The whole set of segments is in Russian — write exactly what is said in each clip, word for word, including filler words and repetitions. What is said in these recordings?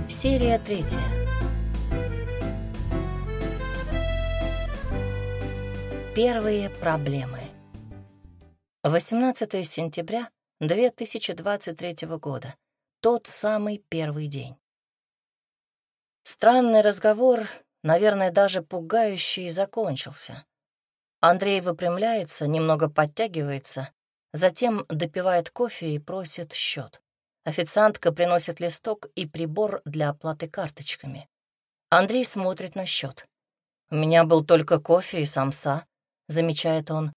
Серия третья. Первые проблемы. восемнадцатое сентября две тысячи двадцать третьего года. Тот самый первый день. Странный разговор, наверное, даже пугающий, закончился. Андрей выпрямляется, немного подтягивается, затем допивает кофе и просит счет. Официантка приносит листок и прибор для оплаты карточками. Андрей смотрит на счет. «У меня был только кофе и самса», — замечает он.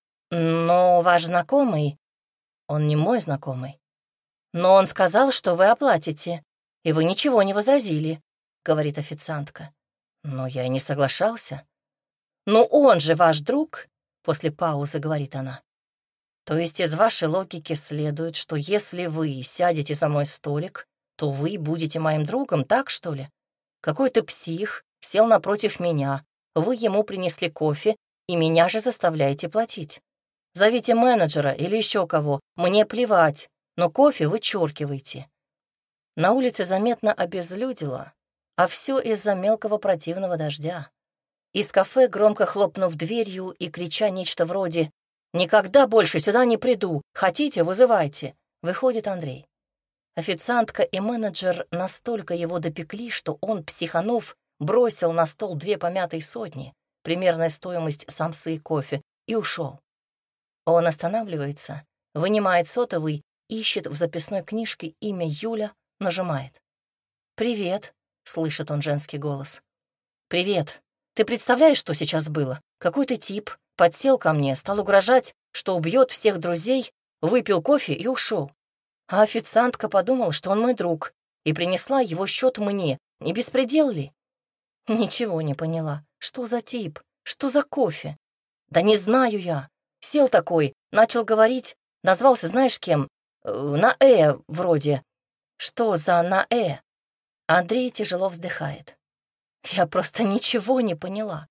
«Но ваш знакомый...» «Он не мой знакомый». «Но он сказал, что вы оплатите, и вы ничего не возразили», — говорит официантка. «Но я и не соглашался». «Ну он же ваш друг», — после паузы говорит она. «То есть из вашей логики следует, что если вы сядете за мой столик, то вы будете моим другом, так что ли? Какой-то псих сел напротив меня, вы ему принесли кофе, и меня же заставляете платить. Зовите менеджера или еще кого, мне плевать, но кофе вычеркивайте». На улице заметно обезлюдило, а все из-за мелкого противного дождя. Из кафе, громко хлопнув дверью и крича нечто вроде «Никогда больше сюда не приду, хотите, вызывайте», выходит Андрей. Официантка и менеджер настолько его допекли, что он, психанув, бросил на стол две помятые сотни, примерная стоимость самсы и кофе, и ушел. Он останавливается, вынимает сотовый, ищет в записной книжке имя Юля, нажимает. «Привет», — слышит он женский голос. «Привет. Ты представляешь, что сейчас было? Какой-то тип подсел ко мне, стал угрожать, что убьет всех друзей, выпил кофе и ушел. А официантка подумала, что он мой друг, и принесла его счет мне. Не беспредел ли?» Ничего не поняла. Что за тип? Что за кофе? Да не знаю я. Сел такой, начал говорить, назвался знаешь кем? Э, на «э» вроде. Что за на «э»? Андрей тяжело вздыхает. Я просто ничего не поняла.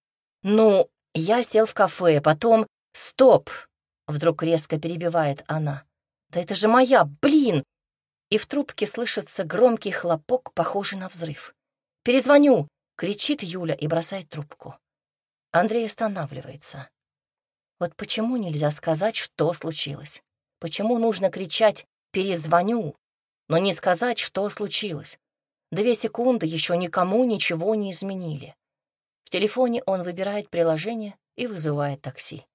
Ну, я сел в кафе, потом... Стоп! Вдруг резко перебивает она. Да это же моя, блин! И в трубке слышится громкий хлопок, похожий на взрыв. «Перезвоню!» — кричит Юля и бросает трубку. Андрей останавливается. Вот почему нельзя сказать, что случилось? Почему нужно кричать «перезвоню», но не сказать, что случилось? Две секунды еще никому ничего не изменили. В телефоне он выбирает приложение и вызывает такси.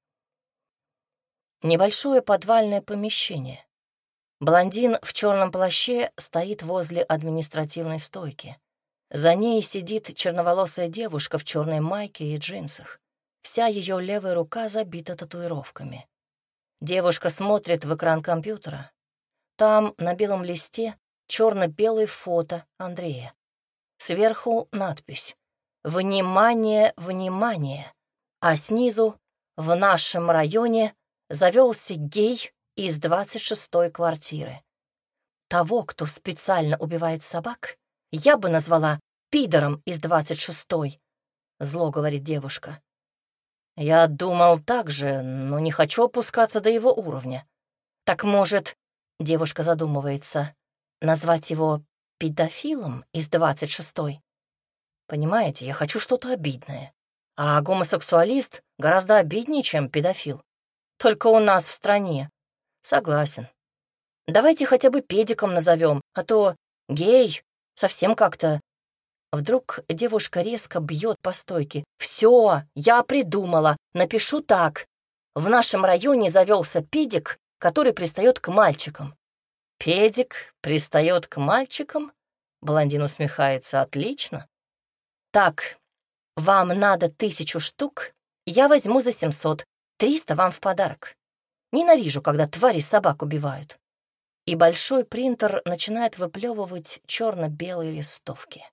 Небольшое подвальное помещение. Блондин в черном плаще стоит возле административной стойки. За ней сидит черноволосая девушка в черной майке и джинсах. Вся ее левая рука забита татуировками. Девушка смотрит в экран компьютера. Там на белом листе черно-белое фото Андрея. Сверху надпись «Внимание, внимание!», а снизу «В нашем районе завелся гей из двадцать шестой квартиры. Того, кто специально убивает собак, я бы назвала пидором из двадцать шестой», — зло говорит девушка. «Я думал так же, но не хочу опускаться до его уровня. Так, может, — девушка задумывается, — назвать его педофилом из двадцать шестой? Понимаете, я хочу что-то обидное. А гомосексуалист гораздо обиднее, чем педофил. Только у нас в стране. Согласен. Давайте хотя бы педиком назовем, а то гей совсем как-то...» Вдруг девушка резко бьет по стойке. «Все, я придумала, напишу так. В нашем районе завелся педик, который пристает к мальчикам». «Педик пристает к мальчикам?» Блондин усмехается. «Отлично. Так, вам надо тысячу штук, я возьму за семьсот, триста вам в подарок. Ненавижу, когда твари собак убивают». И большой принтер начинает выплевывать черно-белые листовки.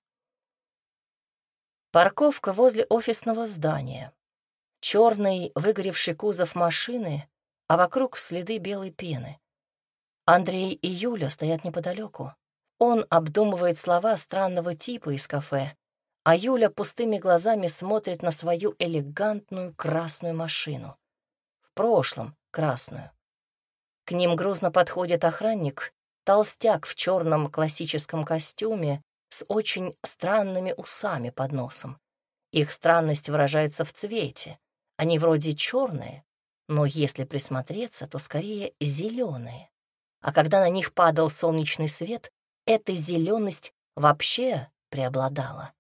Парковка возле офисного здания. Черный выгоревший кузов машины, а вокруг следы белой пены. Андрей и Юля стоят неподалеку. Он обдумывает слова странного типа из кафе, а Юля пустыми глазами смотрит на свою элегантную красную машину. В прошлом красную. К ним грузно подходит охранник, толстяк в черном классическом костюме, с очень странными усами под носом. Их странность выражается в цвете. Они вроде черные, но если присмотреться, то скорее зеленые. А когда на них падал солнечный свет, эта зеленость вообще преобладала.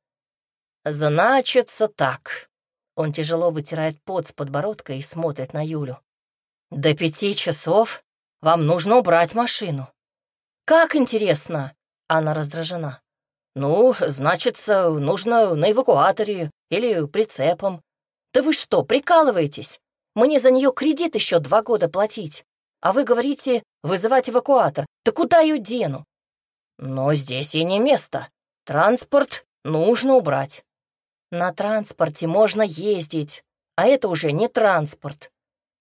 «Значится так». Он тяжело вытирает пот с подбородка и смотрит на Юлю. «До пяти часов вам нужно убрать машину». «Как интересно!» — Анна раздражена. «Ну, значится, нужно на эвакуаторе или прицепом». «Да вы что, прикалываетесь? Мне за нее кредит еще два года платить. А вы говорите, вызывать эвакуатор. Да куда ее дену?» «Но здесь и не место. Транспорт нужно убрать». «На транспорте можно ездить, а это уже не транспорт».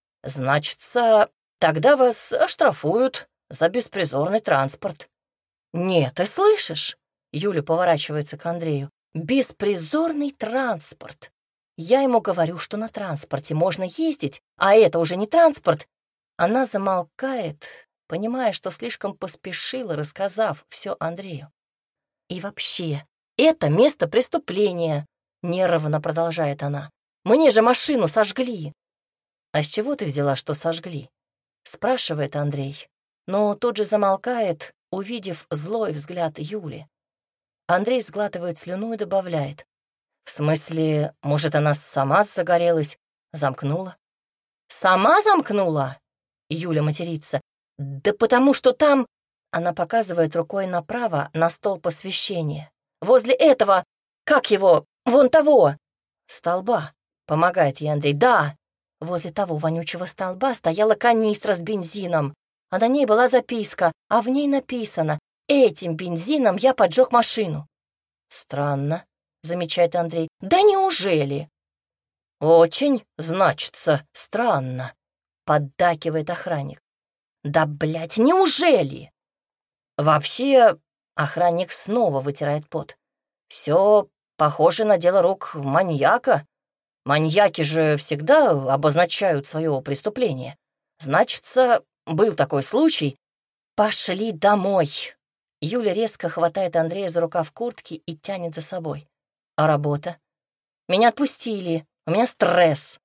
«Значится, тогда вас оштрафуют за беспризорный транспорт». «Нет, ты слышишь?» Юля поворачивается к Андрею. «Беспризорный транспорт. Я ему говорю, что на транспорте можно ездить, а это уже не транспорт». Она замолкает, понимая, что слишком поспешила, рассказав все Андрею. «И вообще, это место преступления», — нервно продолжает она. «Мне же машину сожгли». «А с чего ты взяла, что сожгли?» — спрашивает Андрей, но тут же замолкает, увидев злой взгляд Юли. Андрей сглатывает слюну и добавляет. «В смысле, может, она сама загорелась, замкнула?» «Сама замкнула?» — Юля матерится. «Да потому что там...» — она показывает рукой направо на столб освещения. «Возле этого... Как его? Вон того!» «Столба», — помогает ей Андрей. «Да, возле того вонючего столба стояла канистра с бензином, а на ней была записка, а в ней написано: «Этим бензином я поджег машину». «Странно», — замечает Андрей. «Да неужели?» «Очень, значится, странно», — поддакивает охранник. «Да, блядь, неужели?» «Вообще...» — охранник снова вытирает пот. «Все похоже на дело рук маньяка. Маньяки же всегда обозначают свое преступление. Значится, был такой случай». «Пошли домой!» Юля резко хватает Андрея за рукав куртки и тянет за собой. «А работа? Меня отпустили, у меня стресс».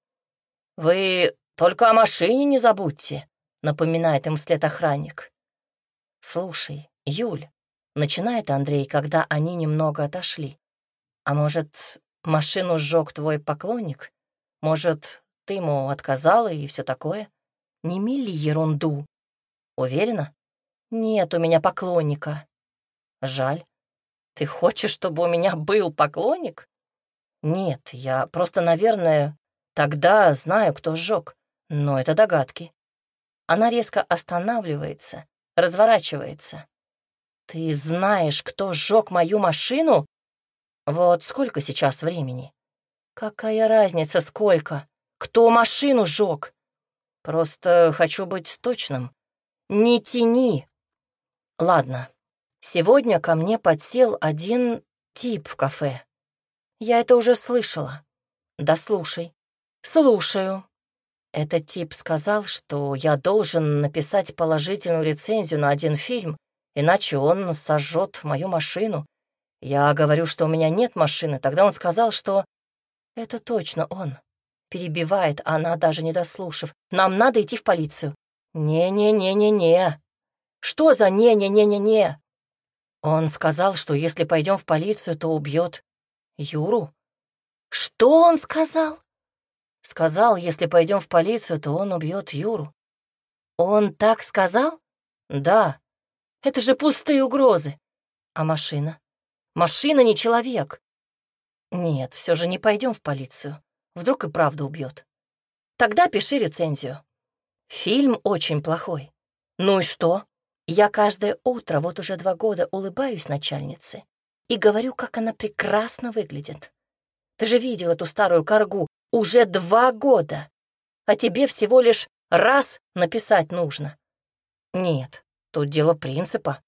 «Вы только о машине не забудьте», — напоминает им вслед охранник. «Слушай, Юль», — начинает Андрей, когда они немного отошли. «А может, машину сжег твой поклонник? Может, ты ему отказала и все такое? Не мели ерунду». «Уверена?» «Нет у меня поклонника». «Жаль. Ты хочешь, чтобы у меня был поклонник?» «Нет, я просто, наверное, тогда знаю, кто сжег, но это догадки». Она резко останавливается, разворачивается. «Ты знаешь, кто сжег мою машину? Вот сколько сейчас времени?» «Какая разница, сколько? Кто машину сжег? Просто хочу быть точным. Не тяни». «Ладно, сегодня ко мне подсел один тип в кафе. Я это уже слышала. Да слушай». «Слушаю». Этот тип сказал, что я должен написать положительную рецензию на один фильм, иначе он сожжет мою машину. Я говорю, что у меня нет машины. Тогда он сказал, что... Это точно он. Перебивает она, даже не дослушав. Нам надо идти в полицию. Не-не-не-не-не. Что за не-не-не-не-не? Он сказал, что если пойдем в полицию, то убьет Юру. Что он сказал? Сказал, если пойдем в полицию, то он убьет Юру. Он так сказал? Да. Это же пустые угрозы. А машина? Машина не человек. Нет, все же не пойдем в полицию. Вдруг и правда убьет. Тогда пиши рецензию. Фильм очень плохой. Ну и что? Я каждое утро вот уже два года улыбаюсь начальнице и говорю, как она прекрасно выглядит. Ты же видел эту старую коргу. Уже два года. А тебе всего лишь раз написать нужно. Нет, тут дело принципа.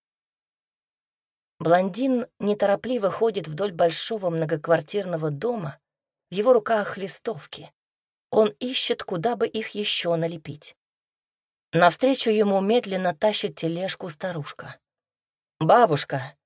Блондин неторопливо ходит вдоль большого многоквартирного дома. В его руках листовки. Он ищет, куда бы их еще налепить. Навстречу ему медленно тащит тележку старушка. «Бабушка,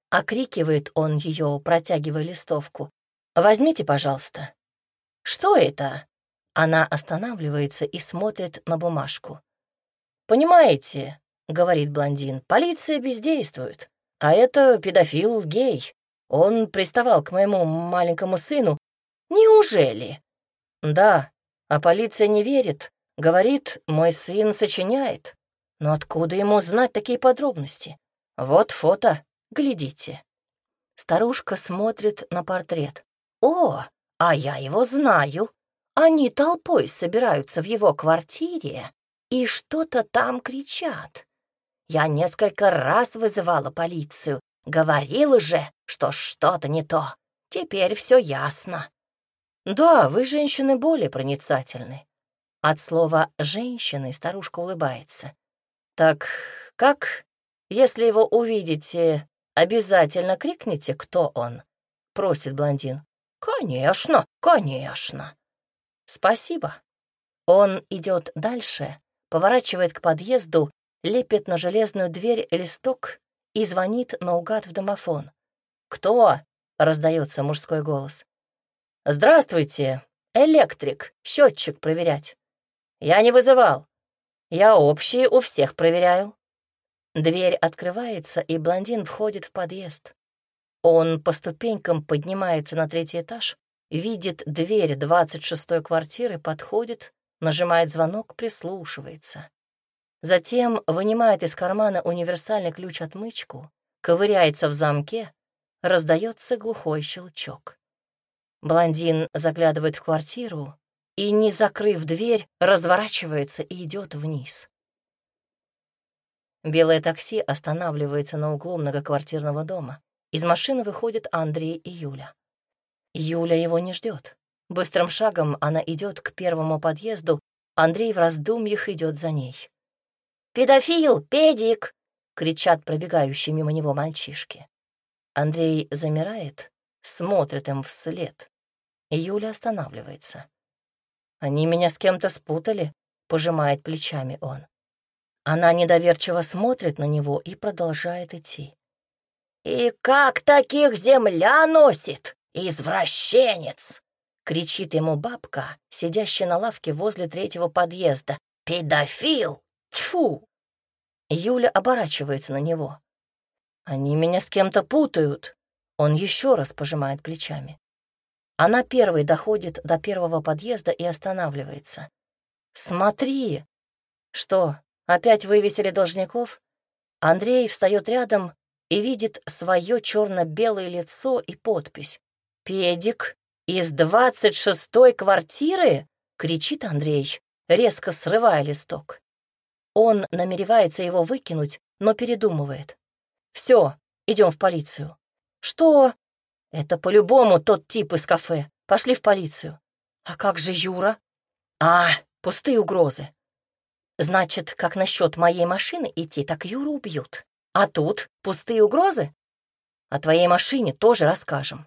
Окрикивает он ее, протягивая листовку. «Возьмите, пожалуйста». «Что это?» Она останавливается и смотрит на бумажку. «Понимаете, — говорит блондин, — полиция бездействует, а это педофил-гей. Он приставал к моему маленькому сыну. Неужели?» «Да, а полиция не верит. Говорит, мой сын сочиняет. Но откуда ему знать такие подробности? Вот фото, глядите». Старушка смотрит на портрет. «О, а я его знаю. Они толпой собираются в его квартире и что-то там кричат. Я несколько раз вызывала полицию, говорила же, что что-то не то. Теперь все ясно». «Да, вы, женщины, более проницательны». От слова «женщины» старушка улыбается. «Так как, если его увидите, обязательно крикните, кто он?» — просит блондин. «Конечно, конечно». «Спасибо». Он идет дальше, поворачивает к подъезду, лепит на железную дверь листок и звонит наугад в домофон. «Кто?» — раздается мужской голос. «Здравствуйте, электрик, счетчик проверять». «Я не вызывал. Я общие у всех проверяю». Дверь открывается, и блондин входит в подъезд. Он по ступенькам поднимается на третий этаж, видит дверь двадцать шестой квартиры, подходит, нажимает звонок, прислушивается. Затем вынимает из кармана универсальный ключ-отмычку, ковыряется в замке, раздается глухой щелчок. Блондин заглядывает в квартиру и, не закрыв дверь, разворачивается и идет вниз. Белое такси останавливается на углу многоквартирного дома. Из машины выходят Андрей и Юля. Юля его не ждет. Быстрым шагом она идет к первому подъезду, Андрей в раздумьях идет за ней. «Педофил, педик!» — кричат пробегающие мимо него мальчишки. Андрей замирает, смотрит им вслед. Юля останавливается. «Они меня с кем-то спутали», — пожимает плечами он. Она недоверчиво смотрит на него и продолжает идти. «И как таких земля носит, извращенец!» — кричит ему бабка, сидящая на лавке возле третьего подъезда. «Педофил! Тьфу!» Юля оборачивается на него. «Они меня с кем-то путают!» Он еще раз пожимает плечами. Она первой доходит до первого подъезда и останавливается. «Смотри!» «Что, опять вывесили должников?» Андрей встает рядом и видит свое черно-белое лицо и подпись. «Педик из двадцать шестой квартиры?» — кричит Андрей, резко срывая листок. Он намеревается его выкинуть, но передумывает. «Все, идем в полицию». «Что?» «Это по-любому тот тип из кафе. Пошли в полицию». «А как же Юра?» «А, пустые угрозы». «Значит, как насчет моей машины идти, так Юру убьют. А тут пустые угрозы? О твоей машине тоже расскажем».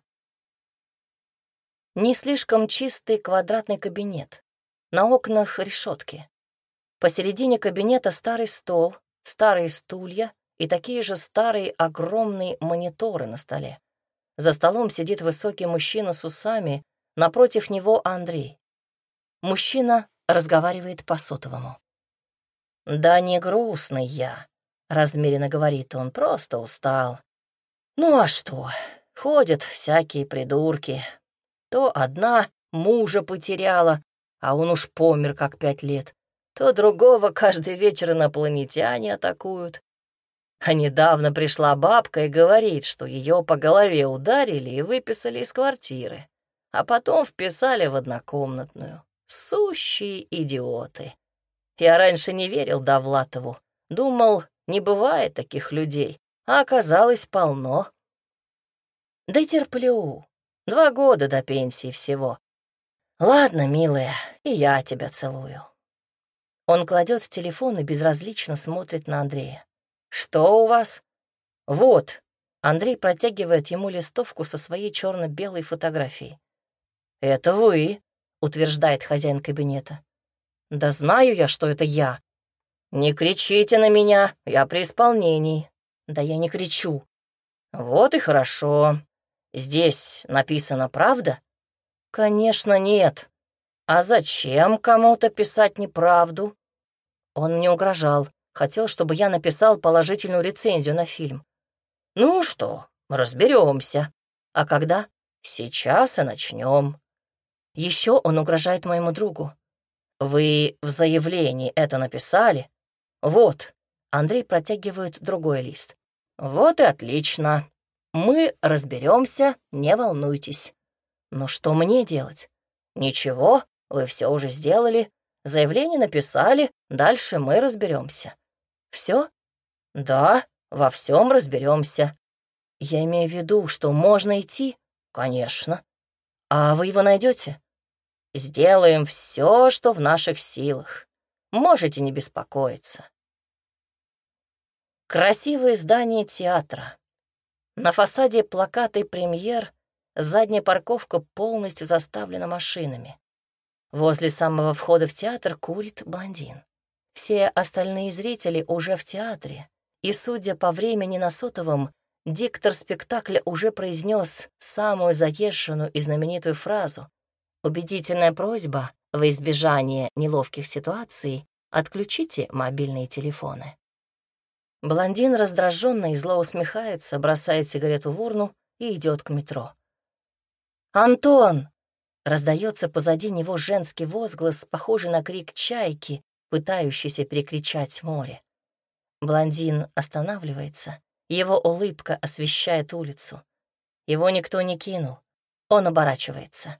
Не слишком чистый квадратный кабинет. На окнах решетки. Посередине кабинета старый стол, старые стулья и такие же старые огромные мониторы на столе. За столом сидит высокий мужчина с усами, напротив него Андрей. Мужчина разговаривает по сотовому. «Да не грустный я», — размеренно говорит он, — «просто устал. Ну а что, ходят всякие придурки. То одна мужа потеряла, а он уж помер как пять лет, то другого каждый вечер инопланетяне атакуют. А недавно пришла бабка и говорит, что ее по голове ударили и выписали из квартиры, а потом вписали в однокомнатную. Сущие идиоты. Я раньше не верил Довлатову, думал, не бывает таких людей, а оказалось полно. Да терплю. Два года до пенсии всего. Ладно, милая, и я тебя целую». Он кладет телефон и безразлично смотрит на Андрея. «Что у вас?» «Вот». Андрей протягивает ему листовку со своей черно-белой фотографией. «Это вы», — утверждает хозяин кабинета. «Да знаю я, что это я». «Не кричите на меня, я при исполнении». «Да я не кричу». Вот и хорошо. Здесь написано правда? Конечно, нет. А зачем кому-то писать неправду? Он мне угрожал. Хотел, чтобы я написал положительную рецензию на фильм. Ну что, разберемся. А когда? Сейчас и начнем. Еще он угрожает моему другу. Вы в заявлении это написали? Вот. Андрей протягивает другой лист. Вот и отлично. Мы разберемся, не волнуйтесь. Но что мне делать? Ничего, вы все уже сделали. Заявление написали, дальше мы разберемся. Все? Да, во всем разберемся. Я имею в виду, что можно идти? Конечно. А вы его найдете? Сделаем все, что в наших силах. Можете не беспокоиться. Красивое здание театра. На фасаде плакаты премьер, задняя парковка полностью заставлена машинами. Возле самого входа в театр курит блондин. Все остальные зрители уже в театре, и, судя по времени на сотовом, диктор спектакля уже произнес самую заезженную и знаменитую фразу. Убедительная просьба во избежание неловких ситуаций: отключите мобильные телефоны. Блондин раздраженно и зло усмехается, бросает сигарету в урну и идет к метро. «Антон!» — раздается позади него женский возглас, похожий на крик чайки, пытающейся перекричать море. Блондин останавливается, его улыбка освещает улицу. Его никто не кинул, он оборачивается.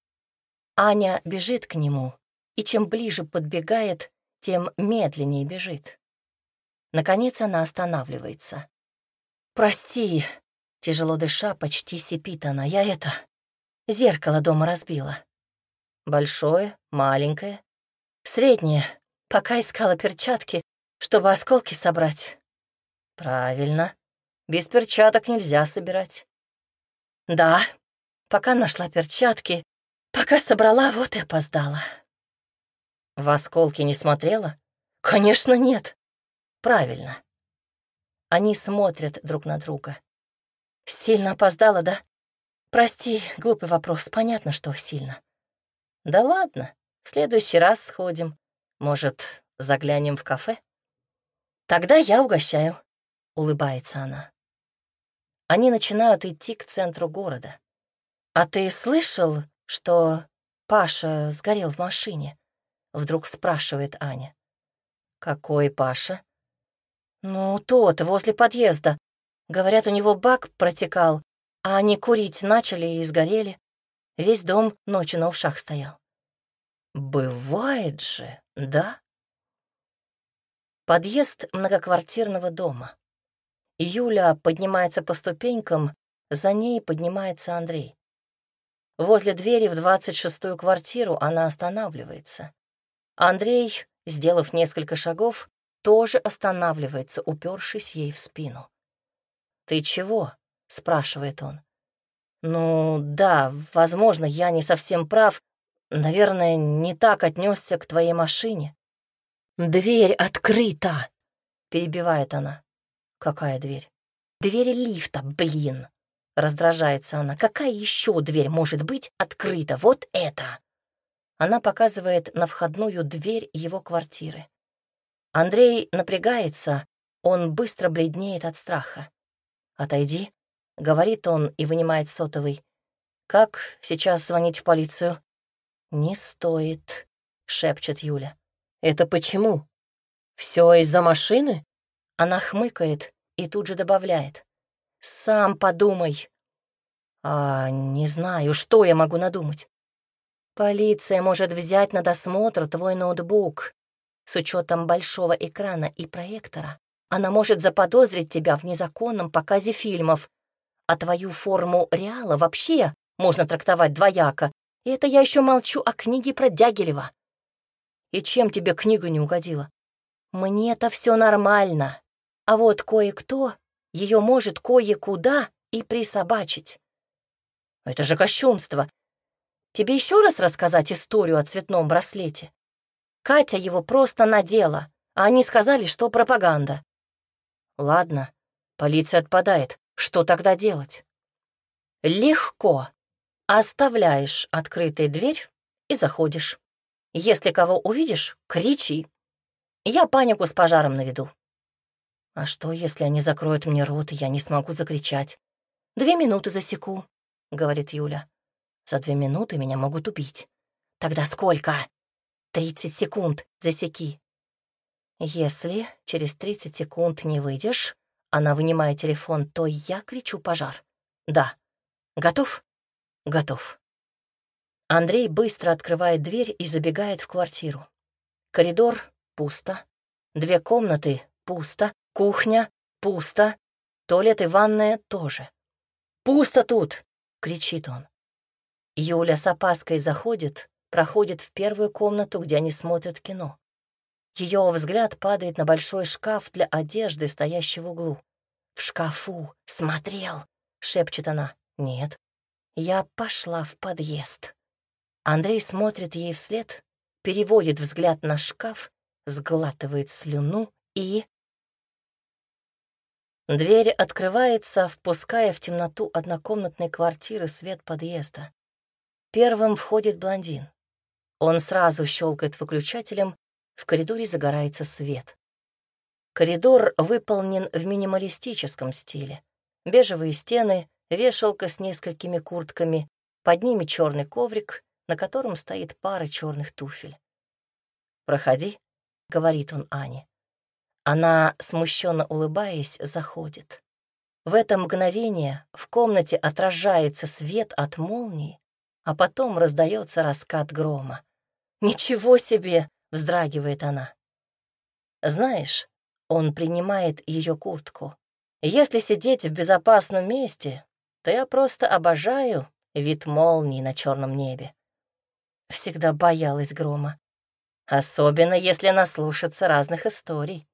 Аня бежит к нему, и чем ближе подбегает, тем медленнее бежит. Наконец она останавливается. «Прости», — тяжело дыша, почти сипит она, — «я это... зеркало дома разбила». «Большое, маленькое?» «Среднее, пока искала перчатки, чтобы осколки собрать». «Правильно, без перчаток нельзя собирать». «Да, пока нашла перчатки, пока собрала, вот и опоздала». «В осколки не смотрела?» «Конечно, нет». «Правильно». Они смотрят друг на друга. «Сильно опоздала, да? Прости, глупый вопрос, понятно, что сильно». «Да ладно, в следующий раз сходим. Может, заглянем в кафе?» «Тогда я угощаю», — улыбается она. Они начинают идти к центру города. «А ты слышал, что Паша сгорел в машине?» — вдруг спрашивает Аня. «Какой Паша?» «Ну, тот, возле подъезда. Говорят, у него бак протекал, а они курить начали и сгорели. Весь дом ночью на ушах стоял». «Бывает же, да?» Подъезд многоквартирного дома. Юля поднимается по ступенькам, за ней поднимается Андрей. Возле двери в двадцать шестую квартиру она останавливается. Андрей, сделав несколько шагов, тоже останавливается, упершись ей в спину. «Ты чего?» — спрашивает он. «Ну да, возможно, я не совсем прав. Наверное, не так отнесся к твоей машине». «Дверь открыта!» — перебивает она. «Какая дверь?» «Дверь лифта, блин!» — раздражается она. «Какая еще дверь может быть открыта? Вот это!» Она показывает на входную дверь его квартиры. Андрей напрягается, он быстро бледнеет от страха. «Отойди», — говорит он и вынимает сотовый. «Как сейчас звонить в полицию?» «Не стоит», — шепчет Юля. «Это почему? Все из-за машины?» Она хмыкает и тут же добавляет. «Сам подумай». «А не знаю, что я могу надумать?» «Полиция может взять на досмотр твой ноутбук. С учетом большого экрана и проектора она может заподозрить тебя в незаконном показе фильмов, а твою форму реала вообще можно трактовать двояко. И это я еще молчу о книге про Дягилева». «И чем тебе книга не угодила?» «Мне-то все нормально, а вот кое-кто ее может кое-куда и присобачить». «Это же кощунство. Тебе еще раз рассказать историю о цветном браслете? Катя его просто надела, а они сказали, что пропаганда». «Ладно, полиция отпадает. Что тогда делать? Легко. Оставляешь открытой дверь и заходишь. Если кого увидишь, кричи. Я панику с пожаром наведу. А что, если они закроют мне рот, и я не смогу закричать? Две минуты засеку, — говорит Юля. За две минуты меня могут убить. Тогда сколько? Тридцать секунд засеки. Если через тридцать секунд не выйдешь, она вынимает телефон, то я кричу пожар. Да. Готов? Готов. Андрей быстро открывает дверь и забегает в квартиру. Коридор — пусто. Две комнаты — пусто. Кухня — пусто. Туалет и ванная — тоже. «Пусто тут!» — кричит он. Юля с опаской заходит, проходит в первую комнату, где они смотрят кино. Ее взгляд падает на большой шкаф для одежды, стоящий в углу. «В шкафу! Смотрел!» — шепчет она. «Нет». Я пошла в подъезд. Андрей смотрит ей вслед, переводит взгляд на шкаф, сглатывает слюну и... Дверь открывается, впуская в темноту однокомнатной квартиры свет подъезда. Первым входит блондин. Он сразу щелкает выключателем, в коридоре загорается свет. Коридор выполнен в минималистическом стиле. Бежевые стены, вешалка с несколькими куртками, под ними черный коврик, на котором стоит пара черных туфель. «Проходи», — говорит он Ане. Она, смущенно улыбаясь, заходит. В это мгновение в комнате отражается свет от молнии, а потом раздается раскат грома. «Ничего себе!» — вздрагивает она. «Знаешь, он принимает ее куртку. Если сидеть в безопасном месте, то я просто обожаю вид молнии на черном небе. Всегда боялась грома, особенно если наслушаться разных историй.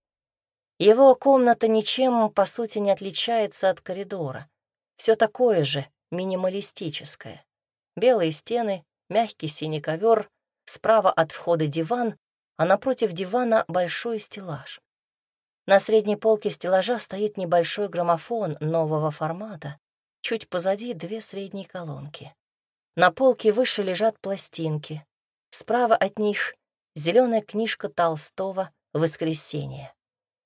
Его комната ничем, по сути, не отличается от коридора. Все такое же, минималистическое. Белые стены, мягкий синий ковер, справа от входа диван, а напротив дивана большой стеллаж. На средней полке стеллажа стоит небольшой граммофон нового формата, чуть позади две средние колонки. На полке выше лежат пластинки. Справа от них зеленая книжка Толстого «Воскресенье».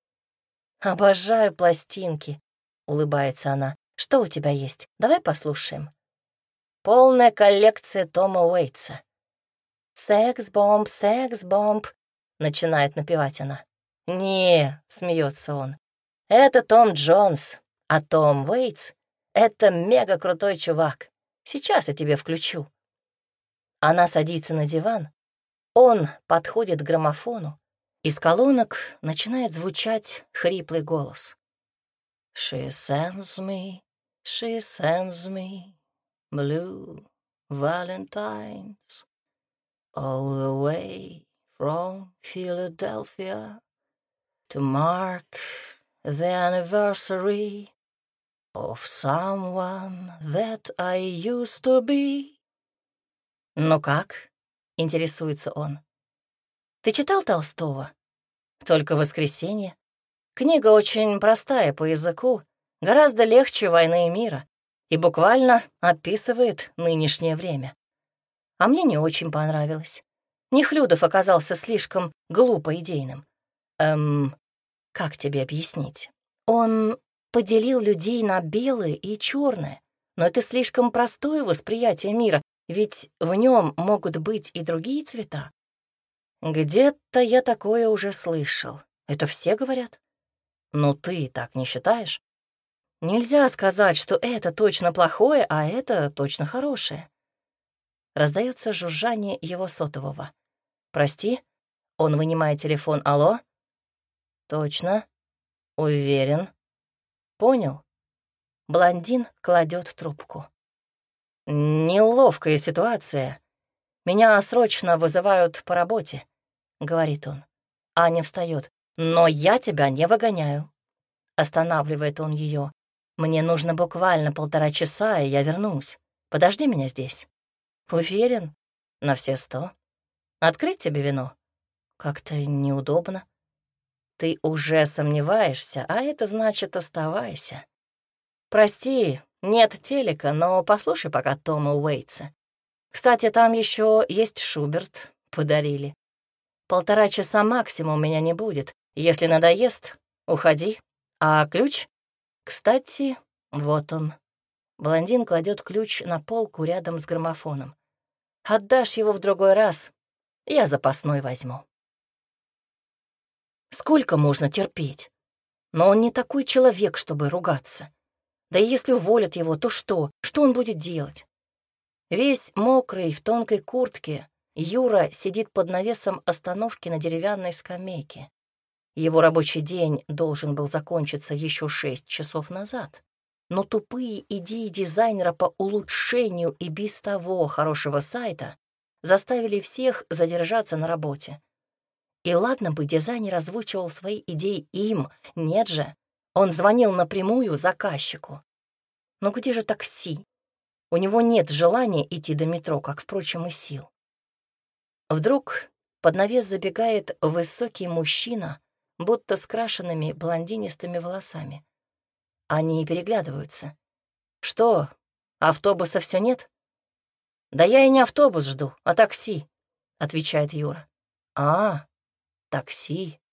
«Обожаю пластинки», — улыбается она. «Что у тебя есть? Давай послушаем». «Полная коллекция Тома Уэйтса». «Секс-бомб, секс-бомб», — начинает напевать она. «Не», — смеется он, — «это Том Джонс, а Том Уэйтс — это мега-крутой чувак. Сейчас я тебе включу». Она садится на диван, он подходит к граммофону, из колонок начинает звучать хриплый голос. «She sends me, she sends me blue valentines all the way from Philadelphia to mark the anniversary of someone that I used to be». «Ну как?» — интересуется он. «Ты читал Толстого? Только «Воскресенье». Книга очень простая по языку, гораздо легче «Войны и мира» и буквально описывает нынешнее время. А мне не очень понравилось. Нехлюдов оказался слишком глупо идейным. Эм, как тебе объяснить? Он поделил людей на белое и черное, но это слишком простое восприятие мира, ведь в нем могут быть и другие цвета. Где-то я такое уже слышал. Это все говорят. Но ты так не считаешь? Нельзя сказать, что это точно плохое, а это точно хорошее. Раздается жужжание его сотового. «Прости?» Он вынимает телефон. «Алло?» «Точно? Уверен?» «Понял?» Блондин кладет трубку. «Неловкая ситуация. Меня срочно вызывают по работе», — говорит он. Аня встает. «Но я тебя не выгоняю». Останавливает он ее. «Мне нужно буквально полтора часа, и я вернусь. Подожди меня здесь». «Уверен? На все сто. Открыть тебе вино? Как-то неудобно. Ты уже сомневаешься, а это значит оставайся». Прости, нет телека, но послушай пока Тома Уэйтса. Кстати, там еще есть Шуберт, подарили. Полтора часа максимум меня не будет. Если надоест, уходи. А ключ? Кстати, вот он. Блондин кладет ключ на полку рядом с граммофоном. Отдашь его в другой раз, я запасной возьму. Сколько можно терпеть? Но он не такой человек, чтобы ругаться. Да и если уволят его, то что? Что он будет делать? Весь мокрый, в тонкой куртке, Юра сидит под навесом остановки на деревянной скамейке. Его рабочий день должен был закончиться еще шесть часов назад. Но тупые идеи дизайнера по улучшению и без того хорошего сайта заставили всех задержаться на работе. И ладно бы дизайнер озвучивал свои идеи им, нет же, он звонил напрямую заказчику. Но где же такси? У него нет желания идти до метро, как, впрочем, и сил. Вдруг под навес забегает высокий мужчина, будто с крашенными блондинистыми волосами. Они переглядываются. «Что, автобуса все нет?» «Да я и не автобус жду, а такси», — отвечает Юра. «А, такси».